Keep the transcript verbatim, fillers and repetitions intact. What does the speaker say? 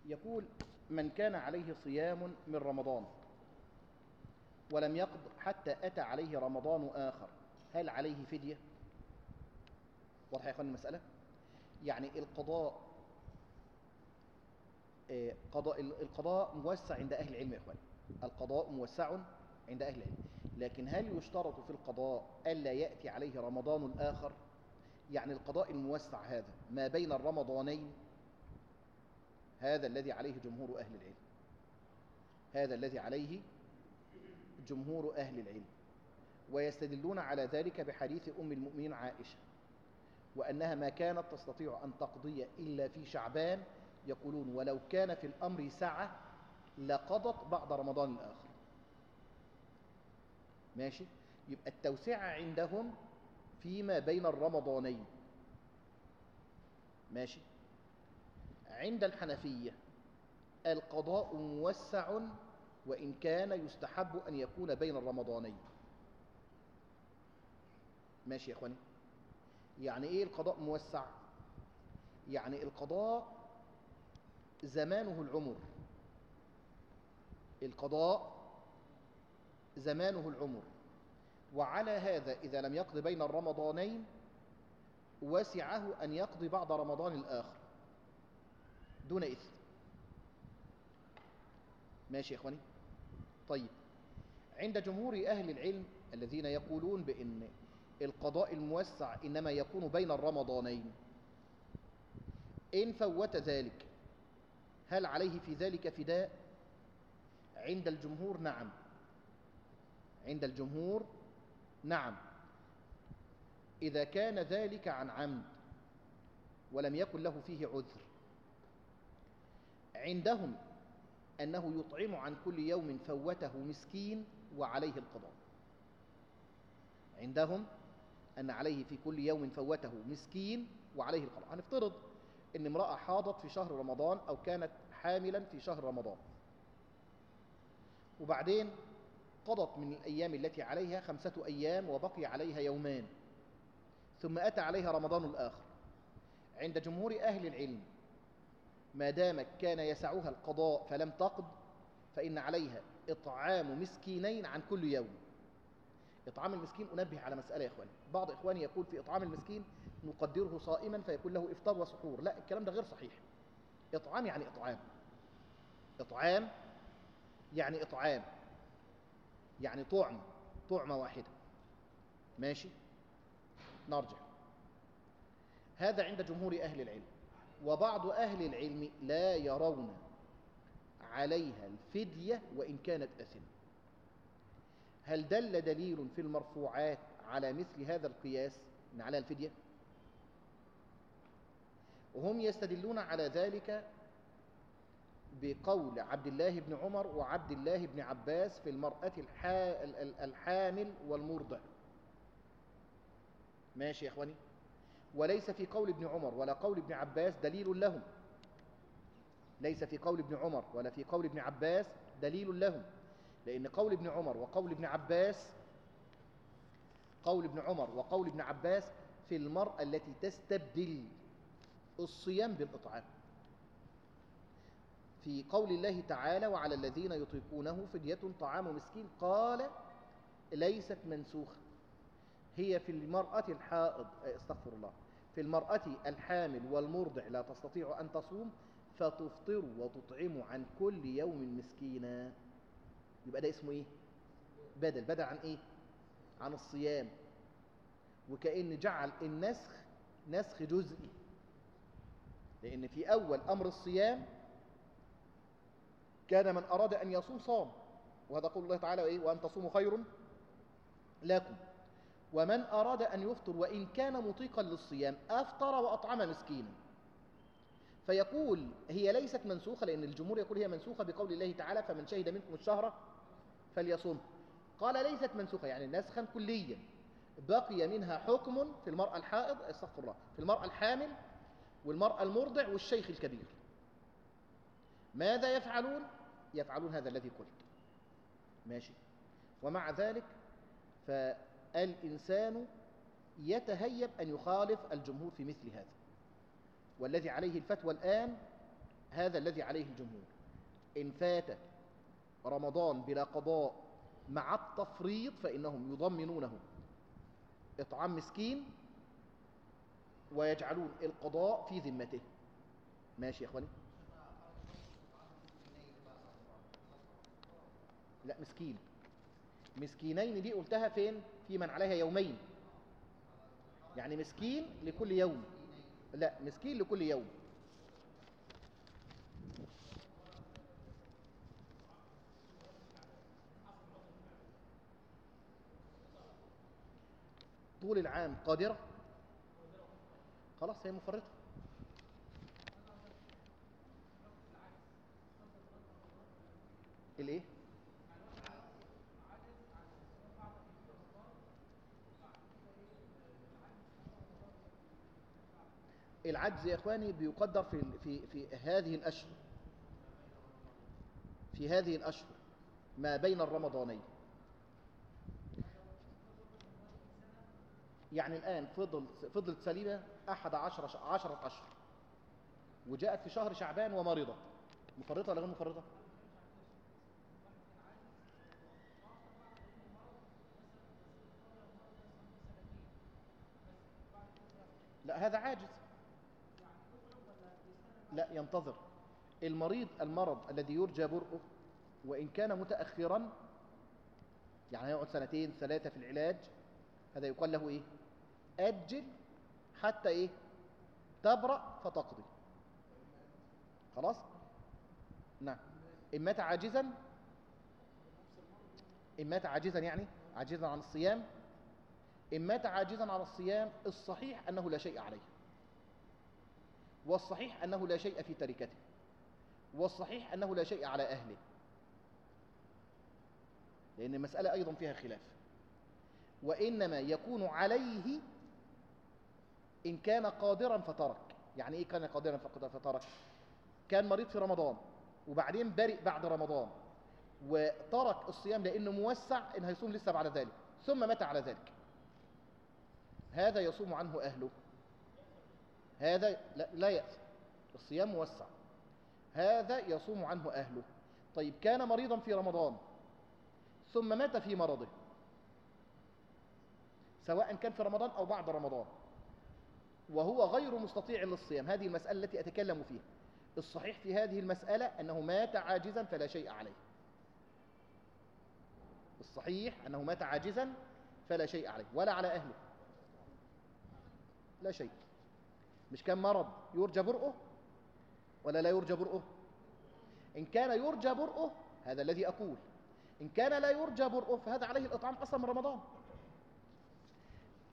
يقول: من كان عليه صيام من رمضان ولم يقض حتى أتى عليه رمضان آخر، هل عليه فدية؟ واضح يا أخوان المسألة؟ يعني القضاء آه، قضاء القضاء موسع عند أهل العلم يا أخوان، القضاء موسع عند أهل العلم، لكن هل يشترط في القضاء ألا يأتي عليه رمضان آخر؟ يعني القضاء الموسع هذا ما بين الرمضانين، هذا الذي عليه جمهور أهل العلم، هذا الذي عليه جمهور أهل العلم، ويستدلون على ذلك بحديث أم المؤمنين عائشة، وأنها ما كانت تستطيع أن تقضي إلا في شعبان، يقولون ولو كان في الأمر سعة لقضت بعد رمضان الآخر. ماشي؟ يبقى التوسعة عندهم فيما بين الرمضانين. ماشي؟ عند الحنفية القضاء موسع وإن كان يستحب أن يكون بين الرمضانين. ماشي يا أخواني؟ يعني إيه القضاء موسع؟ يعني القضاء زمانه العمر، القضاء زمانه العمر، وعلى هذا إذا لم يقضي بين الرمضانين وسعه أن يقضي بعد رمضان الآخر دون إثم. ماشي يا إخواني؟ طيب، عند جمهور أهل العلم الذين يقولون بأن القضاء الموسع إنما يكون بين الرمضانين، إن فوت ذلك هل عليه في ذلك فداء؟ عند الجمهور نعم، عند الجمهور نعم، إذا كان ذلك عن عمد ولم يكن له فيه عذر. عندهم أنه يطعم عن كل يوم فوته مسكين وعليه القضاء، عندهم أن عليه في كل يوم فوته مسكين وعليه القضاء. هنفترض أن امرأة حاضت في شهر رمضان أو كانت حاملا في شهر رمضان، وبعدين قضت من الأيام التي عليها خمسة أيام وبقي عليها يومان، ثم أتى عليها رمضان الآخر. عند جمهور أهل العلم ما دام كان يسعها القضاء فلم تقض، فإن عليها إطعام مسكينين عن كل يوم. إطعام المسكين، أنبه على مسألة يا إخواني، بعض إخواني يقول في إطعام المسكين نقدره صائما فيكون له إفطار وسحور. لا، الكلام ده غير صحيح. إطعام يعني إطعام، إطعام يعني إطعام يعني طعم، طعمة واحدة. ماشي؟ نرجع. هذا عند جمهور أهل العلم، وبعض أهل العلم لا يرون عليها الفدية وإن كانت أثمة. هل دل دليل في المرفوعات على مثل هذا القياس إن عليها الفدية؟ وهم يستدلون على ذلك بقول عبد الله بن عمر وعبد الله بن عباس في المرأة الحامل والمرضع. ماشي يا إخواني؟ وليس في قول ابن عمر ولا قول ابن عباس دليل لهم، ليس في قول ابن عمر ولا في قول ابن عباس دليل لهم، لأن قول ابن عمر وقول ابن عباس، قول ابن عمر وقول ابن عباس في المرأة التي تستبدل الصيام بالإطعام. في قول الله تعالى: وعلى الذين يطيقونه فدية طعام مسكين، قال ليست منسوخة، هي في المرأة الحائض، استغفر الله، في المرأة الحامل والمرضع لا تستطيع أن تصوم فتفطر وتطعم عن كل يوم مسكينا. يبقى ده اسمه إيه؟ بدل بدل عن إيه؟ عن الصيام. وكأن جعل النسخ نسخ جزئي، لأن في أول أمر الصيام كان من أراد أن يصوم صام، وهذا قول الله تعالى إيه؟ وأن تصوموا خير لكم. ومن أراد أن يفطر وإن كان مطيقا للصيام أفطر وأطعم مسكينا. فيقول هي ليست منسوخة، لأن الجمهور يقول هي منسوخة بقول الله تعالى: فمن شهد منكم الشهر فليصوم. قال ليست منسوخة يعني نسخا كليا، بقي منها حكم في المرأة الحائض، استغفر الله، في المرأة الحامل والمرأة المرضع والشيخ الكبير. ماذا يفعلون؟ يفعلون هذا الذي قلت. ماشي؟ ومع ذلك فالإنسان يتهيب أن يخالف الجمهور في مثل هذا، والذي عليه الفتوى الآن هذا الذي عليه الجمهور. إن فات رمضان بلا قضاء مع التفريط فإنهم يضمنونه إطعام مسكين ويجعلون القضاء في ذمته. ماشي يا إخواني؟ لا، مسكين. مسكينين دي قلتها فين؟ في من عليها يومين، يعني مسكين لكل يوم. لا، مسكين لكل يوم. طول العام قادرة، خلاص هي مفرطة. الايه؟ العجز يا اخواني بيقدر في في في هذه الاشهر، في هذه الاشهر ما بين الرمضانين. يعني الان فضل فضلت سليمه احد عشر عشرة اشهر، وجاءت في شهر شعبان ومرضت، مفرطه ولا غير مفرطه؟ لا، هذا عاجز. لا، ينتظر. المريض المرض الذي يرجى برؤه وإن كان متأخرا، يعني هيقعد سنتين ثلاثة في العلاج، هذا يقال له إيه؟ أجل حتى إيه؟ تبرأ فتقضي. خلاص؟ نعم. إن مات عاجزا، إن مات عاجزا يعني عاجزا عن الصيام، إن مات عاجزا عن الصيام الصحيح أنه لا شيء عليه، والصحيح أنه لا شيء في تركته، والصحيح أنه لا شيء على أهله، لأن المسألة أيضا فيها خلاف. وإنما يكون عليه إن كان قادرا فترك. يعني إيه كان قادرا فترك؟ كان مريض في رمضان وبعدين برئ بعد رمضان وترك الصيام لأنه موسع إن هيصوم لسه بعد ذلك، ثم مات على ذلك، هذا يصوم عنه أهله. هذا لا, لا يأثم، الصيام موسع، هذا يصوم عنه أهله. طيب كان مريضا في رمضان ثم مات في مرضه، سواء كان في رمضان أو بعد رمضان، وهو غير مستطيع للصيام، هذه المسألة التي أتكلم فيها. الصحيح في هذه المسألة أنه مات عاجزا فلا شيء عليه. الصحيح أنه مات عاجزا فلا شيء عليه ولا على أهله، لا شيء. مش كان مرض يرجى برؤه ولا لا يرجى برؤه؟ إن كان يرجى برؤه هذا الذي أقول، إن كان لا يرجى برؤه فهذا عليه الإطعام أصلا من رمضان.